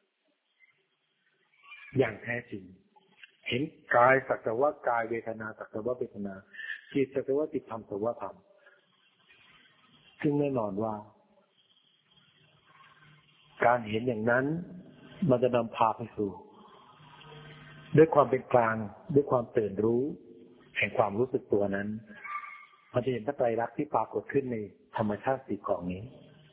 อย่างแท้จริงเห็นกายสักแต่ว่ากายเวทนาสักแต่ว่าเวทนาจิตสักแต่ว่าจิตธรรมสักแต่ว่าธรรมซึ่งแน่นอนว่าการเห็นอย่างนั้นมันจะนำพาไปสู่ด้วยความเป็นกลางด้วยความตื่นรู้แห่งความรู้สึกตัวนั้นมันจะเห็นพระไตรลักษณ์ที่ปรากฏขึ้นในธรรมชาติ4กองนี้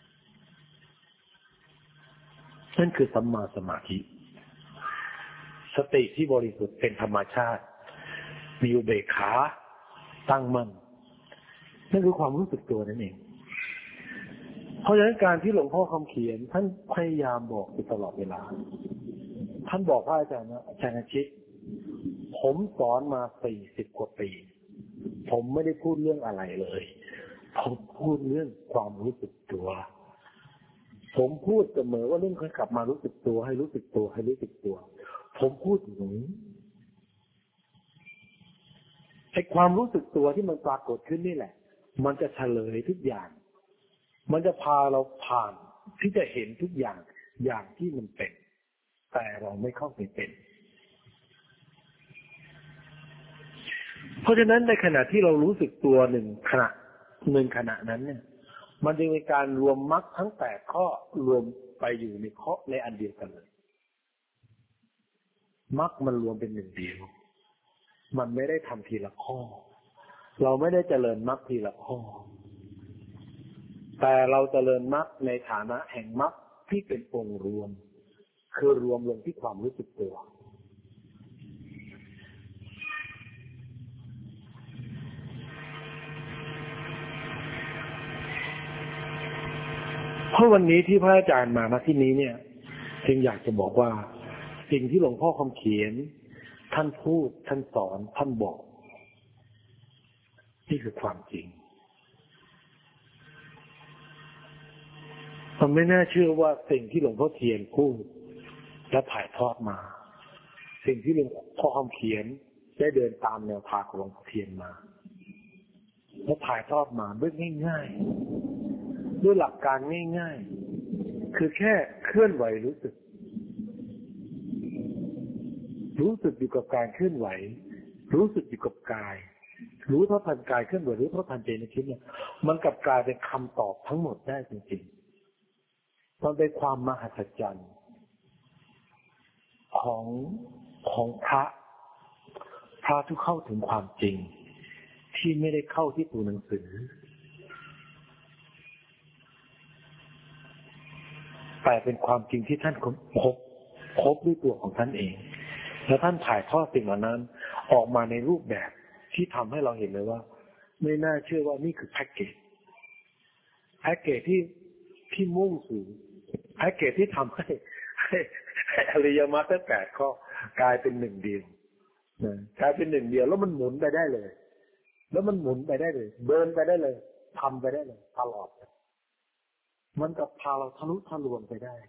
นั่นคือสัมมาสมาธิสติที่บริสุทธิ์เป็นธรรมชาติมีอุเบกขาตั้งมั่นนั่นคือความรู้สึกตัวนั่นเองเพราะฉะนั้นการที่หลวงพ่อคำเขียนท่านพยายามบอกอยู่ตลอดเวลาท่านบอกว่าอาจารย์อาชิตผมสอนมา40 กว่าปีผมไม่ได้พูดเรื่องอะไรเลยผมพูดเรื่องความรู้สึกตัวผมพูดเสมอว่าเรื่องการกลับมารู้สึกตัวให้รู้สึกตัวให้รู้สึกตัวผมพูดอย่างนี้ไอ้ความรู้สึกตัวที่มันปรากฏขึ้นนี่แหละมันจะเฉลยทุกอย่างมันจะพาเราผ่านที่จะเห็นทุกอย่างอย่างที่มันเป็นแต่เราไม่เข้าไปเป็นเพราะฉะนั้นในขณะที่เรารู้สึกตัวหนึ่งขณะนั้นเนี่ยมันจะเป็นการรวมมรรคทั้ง8 ข้อรวมไปอยู่ในข้อในอันเดียวกันเลยมรรคมันรวมเป็นหนึ่งเดียวมันไม่ได้ทำทีละข้อเราไม่ได้เจริญมรรคทีละข้อแต่เราเจริญมรรคในฐานะแห่งมรรคที่เป็นองค์รวมคือรวมลงที่ความรู้สึกตัวเพราะวันนี้ที่พระอาจารย์มาที่นี้เนี่ยจึงอยากจะบอกว่าสิ่งที่หลวงพ่อคำเขียนท่านพูดท่านสอนท่านบอกนี่คือความจริงผมไม่น่าเชื่อว่าสิ่งที่หลวงพ่อเทียนพูดและถ่ายทอดมาสิ่งที่หลวงพ่อคำเขียนได้เดินตามแนวทางของหลวงพ่อเทียนมาและถ่ายทอดมาด้วยง่ายๆด้วยหลักการง่ายๆคือแค่เคลื่อนไหวรู้สึกอยู่กับการเคลื่อนไหวรู้สึกอยู่กับกายรู้เท่าทันกายเคลื่อนไหวรู้เท่าทันใจในคิดเนี่ยมันกลับกลายเป็นคำตอบทั้งหมดได้จริงๆมันเป็นความมหัศจรรย์ของพระที่เข้าถึงความจริงที่ไม่ได้เข้าที่ตัวหนังสือแต่เป็นความจริงที่ท่านพบด้วยตัวของท่านเองแล้วท่านถ่ายทอดสิ่งเหล่านั้นออกมาในรูปแบบที่ทำให้เราเห็นเลยว่าไม่น่าเชื่อว่านี่คือแพ็กเกจที่มุ่งสู่แพ็กเกจที่ทำให้อริยมรรคทั้ง8 ข้อกลายเป็นหนึ่งเดียวกลายเป็นหนึ่งเดียวแล้วมันหมุนไปได้เลยเดินไปได้เลยทำไปได้เลยตลอดมันจะพาเราทะลุทะลวงไปได้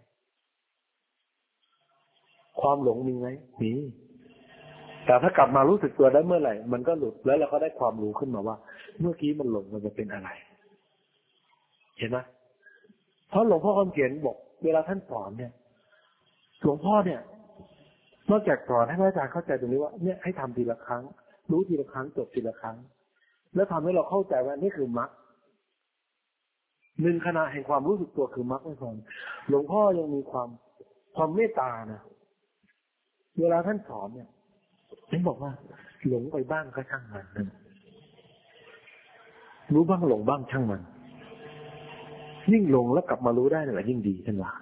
ความหลงมีไหมมีแต่ถ้ากลับมารู้สึกตัวได้เมื่อไหร่มันก็หลุดแล้วเราก็ได้ความรู้ขึ้นมาว่าเมื่อกี้มันหลงมันจะเป็นอะไรเห็นไหมเพราะหลวงพ่อคำเขียนบอกเวลาท่านสอนเนี่ยหลวงพ่อเนี่ยนอกจากสอนให้พระอาจารย์เข้าใจตรงนี้ว่าเนี่ยให้ทำทีละครั้งรู้ทีละครั้งจบทีละครั้งแล้วทำให้เราเข้าใจว่านี่คือมรรค1 ขณะแห่งความรู้สึกตัวคือมรรคไม่พอหลวงพ่อยังมีความเมตตานะเวลาท่านสอนเนี่ยท่านบอกว่าหลงไปบ้างก็ช่างมันรู้บ้างหลงบ้างช่างมันยิ่งหลงแล้วกลับมารู้ได้เนี่ยแหละยิ่งดีท่านว่า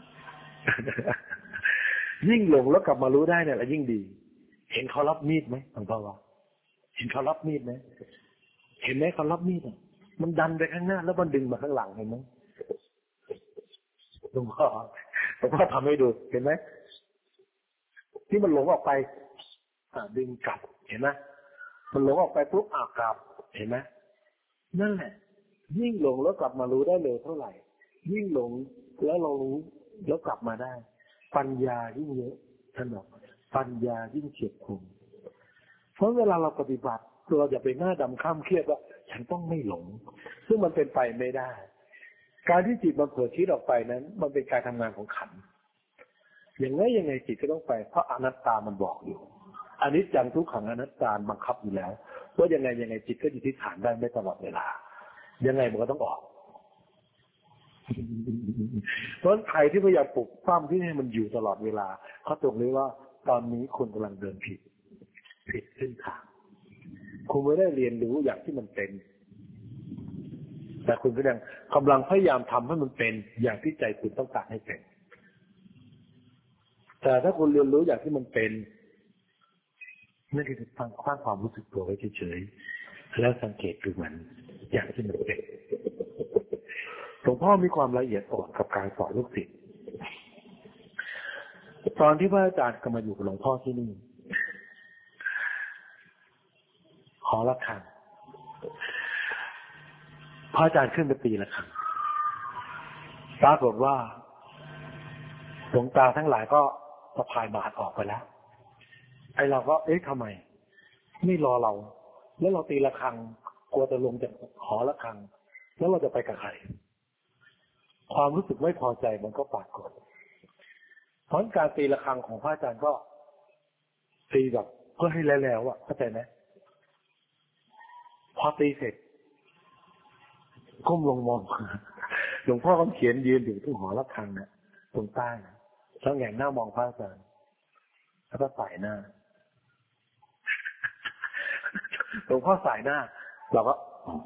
ยิ่งหลงแล้วกลับมารู้ได้เนี่ยแหละยิ่งดีเห็นเขารับมีดไหมหลวงพ่อว่าเห็นเขารับมีดไหมเห็นไหมเขารับมีดอ่ะมันดันไปข้างหน้าแล้วมันดึงมาข้างหลังเห็นไหมหลวงพ่อทำให้ดูเห็นไหมที่มันหลงออกไปดึงกลับเห็นไหมมันหลงออกไปปุ๊บกลับเห็นไหมนั่นแหละยิ่งหลงแล้วกลับมารู้ได้เร็วเท่าไหร่ยิ่งหลงแล้วเรารู้แล้วกลับมาได้ปัญญายิ่งเยอะท่านบอกปัญญายิ่งเฉียบคมเพราะเวลาเราปฏิบัติเราอย่าไปหน้าดำข้ามเครียดว่าฉันต้องไม่หลงซึ่งมันเป็นไปไม่ได้การที่จิตมันเผลอคิดออกไปนั้นมันเป็นการทำงานของขันธ์ยังไงจิตก็ต้องไปเพราะอนัตตามันบอกอยู่อนิจจังทุกขังอนัตตาบังคับอยู่แล้วว่ายังไงจิตก็อยู่ที่ฐานได้ไม่ตลอดเวลายังไงมันก็ต้องออกเพราะใครที่พยายามปลุกปั้มที่ให้มันอยู่ตลอดเวลาเขาตรงนี้ว่าตอนนี้คุณกำลังเดินผิดเส้นทางคุณไม่ได้เรียนรู้อย่างที่มันเป็นแต่คุณกำลังพยายามทำให้มันเป็นอย่างที่ใจคุณต้องการให้เป็นแต่ถ้าคุณเรียนรู้อย่างที่มันเป็นนั่นคือตั้งความรู้สึกตัวไว้เฉยๆแล้วสังเกตดูมันอย่างที่มันเป็นหลวงพ่อมีความละเอียดอ่อนกับการสอนลูกศิษย์ตอนที่พระอาจารย์กำลังอยู่กับหลวงพ่อที่นี่หอระฆังพระอาจารย์ขึ้นไปตีระฆังปรากฏว่าหลวงตาทั้งหลายก็สะพายบาตรออกไปแล้วไอ้เราก็ทำไมไม่รอเราแล้วเราตีระฆังกลัวจะลงจากหอระฆังแล้วเราจะไปกับใครความรู้สึกไม่พอใจมันก็ปรากฏเพราะการตีระฆังของพระอาจารย์ก็ตีแบบเพื่อให้แล้วๆเข้าใจไหมพอตีเสร็จก้มลงมองหลวงพ่อก็เขียนยืนอยู่ที่หอระฆังนะตรงใต้นะแล้วแงนหน้ามองพระอาจารย์แล้วก็สายหน้าหลวงพ่อสายหน้าเราก็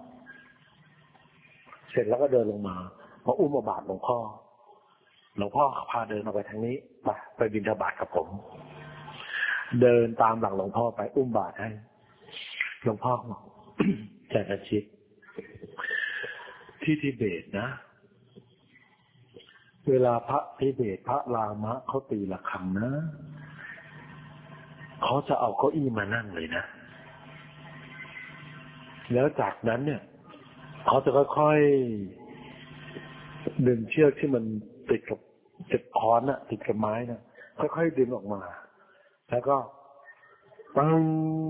เสร็จแล้วก็เดินลงมาพออุ้มบาตรหลวงพ่อพาเดินออกไปทางนี้ไปบิณฑบาตกับผมเดินตามหลังหลวงพ่อไปอุ้มบาตรให้หลวงพ่อบอกใจอาชิตที่ทิเบตนะเวลาพระทิเบตพระรามะเขาตีระฆังนะเขาจะเอาเก้าอี้มานั่งเลยนะแล้วจากนั้นเนี่ยเขาจะค่อยๆดึงเชือกที่มันติดค้อนน่ะติดกับไม้น่ะค่อยๆดึงออกมาแล้วก็ปัง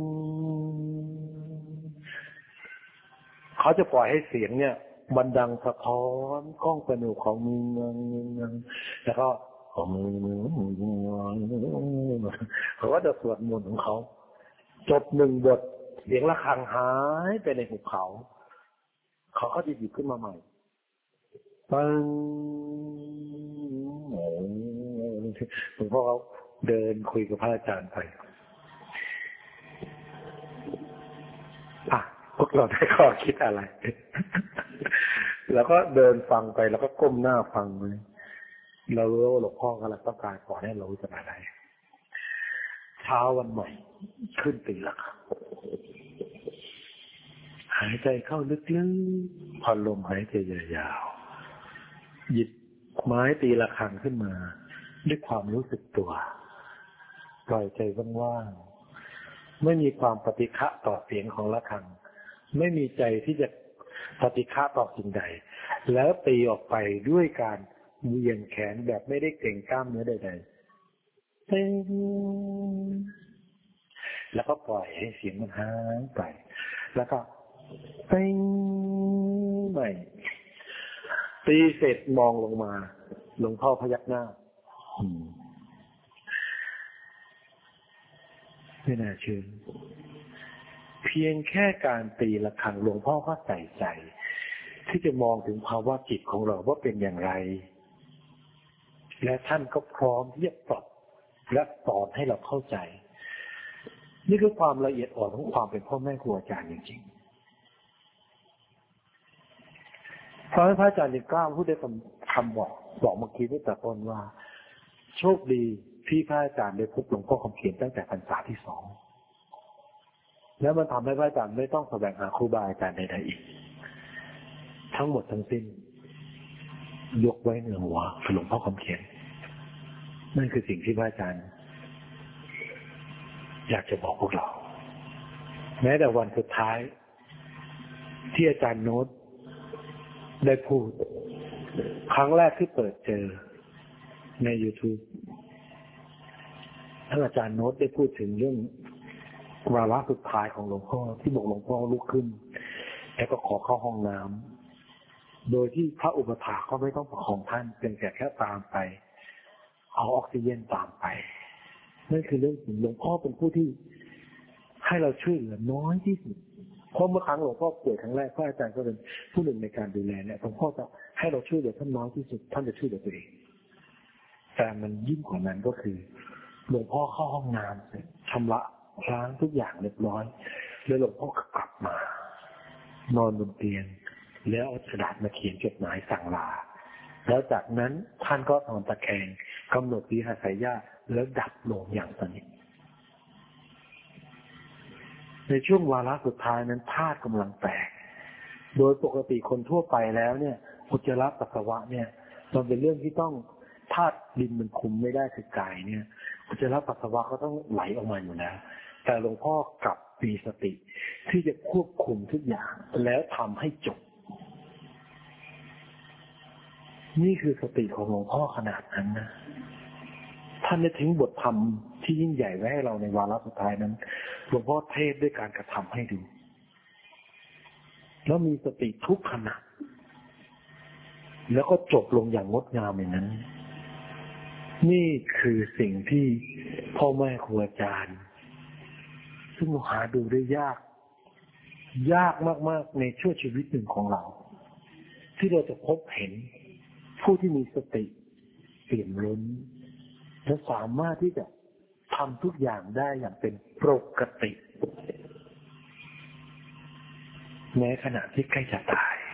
เขาจะปล่อยให้เสียงเนี่ยมันดังสะท้อนก้องประหนูของเมืองแล้วก็ของเมืองเขาก็จะสวดมนต์ของเขาจบหนึ่งบทเสียงระฆังหายไปในหุบเขาก็จะหยิบขึ้นมาใหม่ปังหลวงพ่อเขาเดินคุยกับพระอาจารย์ไปพวกเราได้ข้อคิดอะไร แล้วก็เดินฟังไปแล้วก็ก้มหน้าฟังเลยเรารู้ว่าหลวงพ่อกำลังต้องการขอให้เรารู้จักอะไรเช้าวันใหม่ขึ้นตีระฆังหายใจเข้าลึกๆผ่อนลมหายใจยาวๆหยิบไม้ตีระฆังขึ้นมาด้วยความรู้สึกตัวปล่อยใจว่างๆไม่มีความปฏิฆะต่อเสียงของระฆังไม่มีใจที่จะปฏิฆะต่อสิ่งใดแล้วตีออกไปด้วยการเหวี่ยงแขนแบบไม่ได้เกร็งกล้ามเนื้อใดๆแล้วก็ปล่อยให้เสียงมันหายไปแล้วก็ใหม่ตีเสร็จมองลงมาหลวงพ่อพยักหน้าไม่น่าเชื่อเพียงแค่การตีระฆังหลวงพ่อก็ใส่ใจที่จะมองถึงภาวะจิตของเราว่าเป็นอย่างไรและท่านก็พร้อมที่จะปรับและสอนให้เราเข้าใจนี่คือความละเอียดอ่อนของความเป็นพ่อแม่ครูอาจารย์จริงๆเพราะพระอาจารย์กล้าพูดได้คำบอกเมื่อกี้ตั้งแต่ต้นว่าโชคดีที่พระอาจารย์ได้พบหลวงพ่อคำเขียนตั้งแต่พรรษาที่ 2แล้วมันทำให้พระอาจารย์ไม่ต้องแสวงหาครูบาอาจารย์ใดๆอีกทั้งหมดทั้งสิ้นยกไว้เหนือหัวหลวงพ่อคำเขียนนั่นคือสิ่งที่พระอาจารย์อยากจะบอกพวกเราแม้แต่วันสุดท้ายที่อาจารย์โน้ตได้พูดครั้งแรกที่เปิดเจอใน YouTube ท่านอาจารย์โน้ตได้พูดถึงเรื่องวาระสุดท้ายของหลวงพ่อที่บอกหลวงพ่อลุกขึ้นแล้วก็ขอเข้าห้องน้ำโดยที่พระอุปถากก็ไม่ต้องประคองท่านเป็นแค่ตามไปเอาออกซิเจนตามไปนั่นคือเรื่องของหลวงพ่อเป็นผู้ที่ให้เราช่วยเหลือน้อยที่สุดเพราะเมื่อครั้งหลวงพ่อป่วยครั้งแรกพระอาจารย์ก็เป็นผู้หนึ่งในการดูแลเนี่ยหลวงพ่อจะให้เราช่วยเหลือท่านน้อยที่สุดท่านจะช่วยเหลือตัวเองแต่มันยิ่งกว่านั้นก็คือหลวงพ่อเข้าห้องน้ำเสร็จชำระล้างทุกอย่างเรียบร้อยแล้วหลวงพ่อก็กลับมานอนบนเตียงแล้วเอากระดาษมาเขียนจดหมายสั่งลาแล้วจากนั้นท่านก็นอนตะแคงกำหนดวิหารสายญาติแล้วดับลงอย่างสนิทในช่วงวาระสุดท้ายนั้นธาตุกำลังแตกโดยปกติคนทั่วไปแล้วเนี่ยอุจจาระปัสสาวะเนี่ยมันเป็นเรื่องที่ต้องธาตุดินมันคุมไม่ได้คือกายเนี่ยอุจจาระปัสสาวะก็ต้องไหลออกมาอยู่แล้วแต่หลวงพ่อกลับมีสติที่จะควบคุมทุกอย่างแล้วทำให้จบนี่คือสติของหลวงพ่อขนาดนั้นนะท่านได้ทิ้งบทธรรมที่ยิ่งใหญ่ไว้ให้เราในวาระสุดท้ายนั้นหลวงพ่อเทศด้วยการกระทำให้ดูแล้วมีสติทุกขณะแล้วก็จบลงอย่างงดงามอย่างนั้นนี่คือสิ่งที่พ่อแม่ครูอาจารย์ซึ่งหาดูได้ยากมากๆในช่วงชีวิตหนึ่งของเราที่เราจะพบเห็นผู้ที่มีสติเปี่ยมล้นและสามารถที่จะทำทุกอย่างได้อย่างเป็นปกติแม้ขณะที่ใกล้จะตาย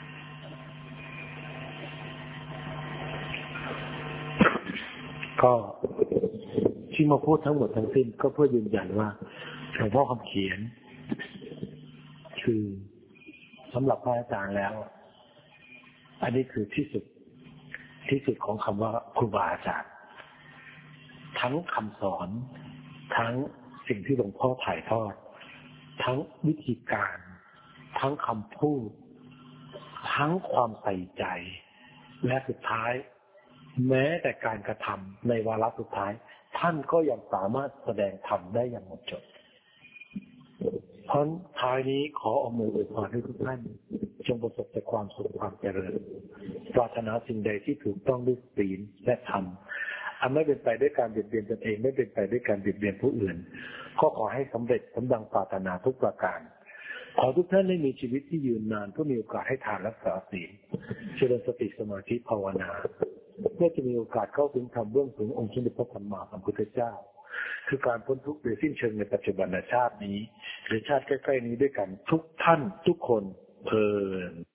ก็ที่มาพูดทั้งหมดทั้งสิ้นก็เพื่อยืนยันว่าหลวงพ่อคำเขียนคือสำหรับพระอาจารย์แล้วอันนี้คือที่สุดของคำว่าครูบาอาจารย์ทั้งคำสอนทั้งสิ่งที่หลวงพ่อถ่ายทอดทั้งวิธีการทั้งคำพูดทั้งความใส่ใจและสุดท้ายแม้แต่การกระทำในวาระสุดท้ายท่านก็ยังสามารถแสดงธรรมได้อย่างหมดจดเพราะท้ายนี้ขออำนวยอวยพรให้ทุกท่านจงประสบแต่ความสุขความเจริญปรารถนาสิ่งใดที่ถูกต้องด้วยศีลและธรรมอันไม่เป็นไปด้วยการเบียดเบียนตนเองไม่เป็นไปด้วยการเบียดเบียนผู้อื่นก็ขอให้สำเร็จสมดังปรารถนาทุกประการขอทุกท่านได้มีชีวิตที่ยืนนานเพื่อมีโอกาสให้ทานรักษาศีลเจริญสติสมาธิภาวนาเพื่อจะมีโอกาสเข้าถึงธรรมเบื้องสูงองค์สมเด็จพระสัมมาสัมพุทธเจ้าคือการพ้นทุกข์โดยสิ้นเชิงในปัจจุบันชาตินี้หรือชาติใกล้ๆนี้ด้วยกันทุกท่านทุกคนเทอญ